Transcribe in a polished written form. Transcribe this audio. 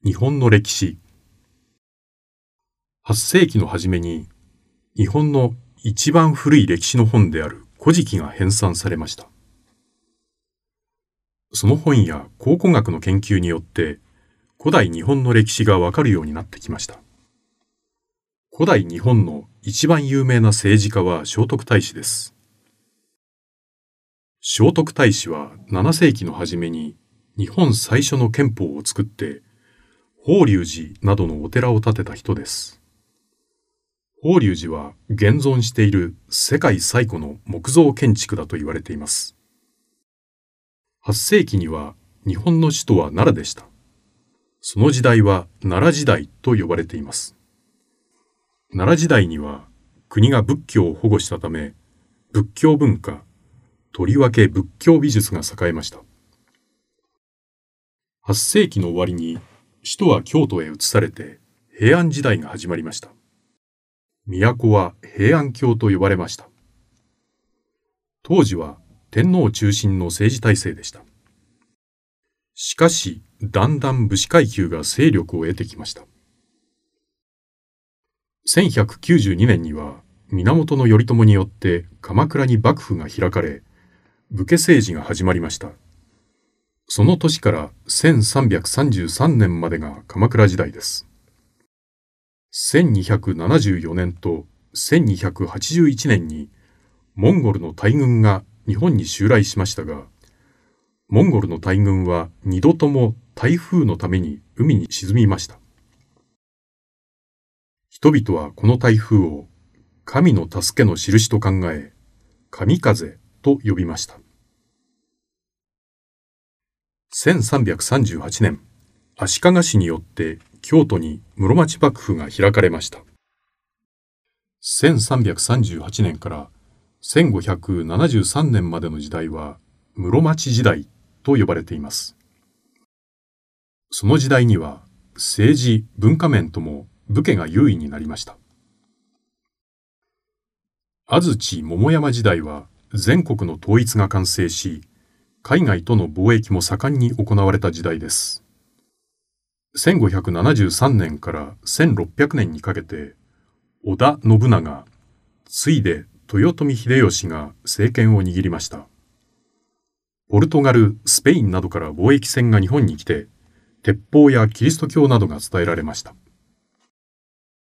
日本の歴史。8世紀の初めに日本の一番古い歴史の本である古事記が編纂されました。その本や考古学の研究によって古代日本の歴史がわかるようになってきました。古代日本の一番有名な政治家は聖徳太子です。聖徳太子は7世紀の初めに日本最初の憲法を作って法隆寺などのお寺を建てた人です。法隆寺は現存している世界最古の木造建築だと言われています。8世紀には日本の首都は奈良でした。その時代は奈良時代と呼ばれています。奈良時代には国が仏教を保護したため、仏教文化、とりわけ仏教美術が栄えました。8世紀の終わりに首都は京都へ移されて平安時代が始まりました。都は平安京と呼ばれました。当時は天皇中心の政治体制でした。しかし、だんだん武士階級が勢力を得てきました。1192年には源頼朝によって鎌倉に幕府が開かれ、武家政治が始まりました。その年から1333年までが鎌倉時代です。1274年と1281年にモンゴルの大軍が日本に襲来しましたが、モンゴルの大軍は二度とも台風のために海に沈みました。人々はこの台風を神の助けの印と考え、神風と呼びました。1338年、足利氏によって京都に室町幕府が開かれました。1338年から1573年までの時代は室町時代と呼ばれています。その時代には政治・文化面とも武家が優位になりました。安土桃山時代は全国の統一が完成し、海外との貿易も盛んに行われた時代です。1573年から1600年にかけて、織田信長、次いで豊臣秀吉が政権を握りました。ポルトガル、スペインなどから貿易船が日本に来て、鉄砲やキリスト教などが伝えられました。